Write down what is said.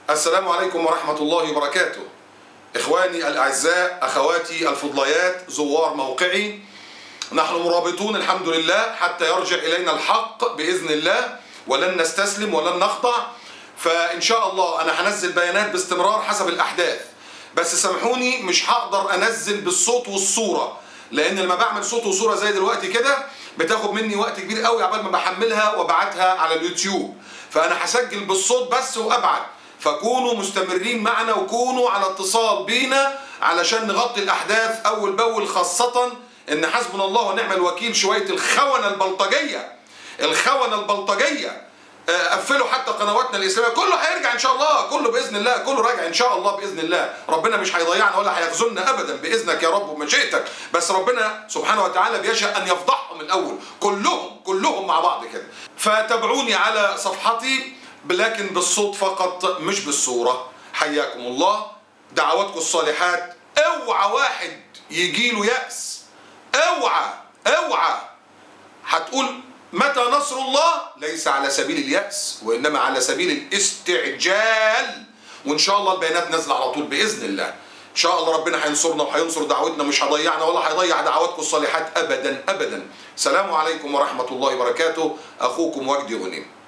السلام عليكم ورحمة الله وبركاته. إخواني الأعزاء، أخواتي الفضليات، زوار موقعي، نحن مرابطون الحمد لله حتى يرجع إلينا الحق بإذن الله، ولن نستسلم ولن نخضع. فإن شاء الله أنا هنزل بيانات باستمرار حسب الأحداث، بس سامحوني مش هقدر أنزل بالصوت والصورة، لأن لما بعمل صوت وصورة زي دلوقتي كده بتاخد مني وقت كبير قوي عبال ما بحملها وابعتها على اليوتيوب. فأنا هسجل بالصوت بس وأبعت، فكونوا مستمرين معنا وكونوا على اتصال بينا علشان نغطي الأحداث أول بأول، خاصة إن حسبنا الله ونعم الوكيل شوية الخونة البلطجية قفلوا حتى قنواتنا الإسلامية. كله هيرجع إن شاء الله، كله بإذن الله، كله راجع إن شاء الله بإذن الله. ربنا مش هيضيعنا ولا هيخذلنا أبدا بإذنك يا رب ومشيئتك، بس ربنا سبحانه وتعالى بيشاء أن يفضحهم الأول كلهم مع بعض كده. فتابعوني على صفحتي لكن بالصوت فقط مش بالصورة. حياكم الله، دعواتكم الصالحات. اوعى واحد يجيله يأس، اوعى هتقول متى نصر الله، ليس على سبيل اليأس وإنما على سبيل الاستعجال. وإن شاء الله البيانات نازلة على طول بإذن الله. إن شاء الله ربنا هينصرنا وهينصر دعوتنا، مش هيضيعنا ولا هيضيع دعواتكم الصالحات أبدا. سلام عليكم ورحمة الله وبركاته. أخوكم وجدي غنيم.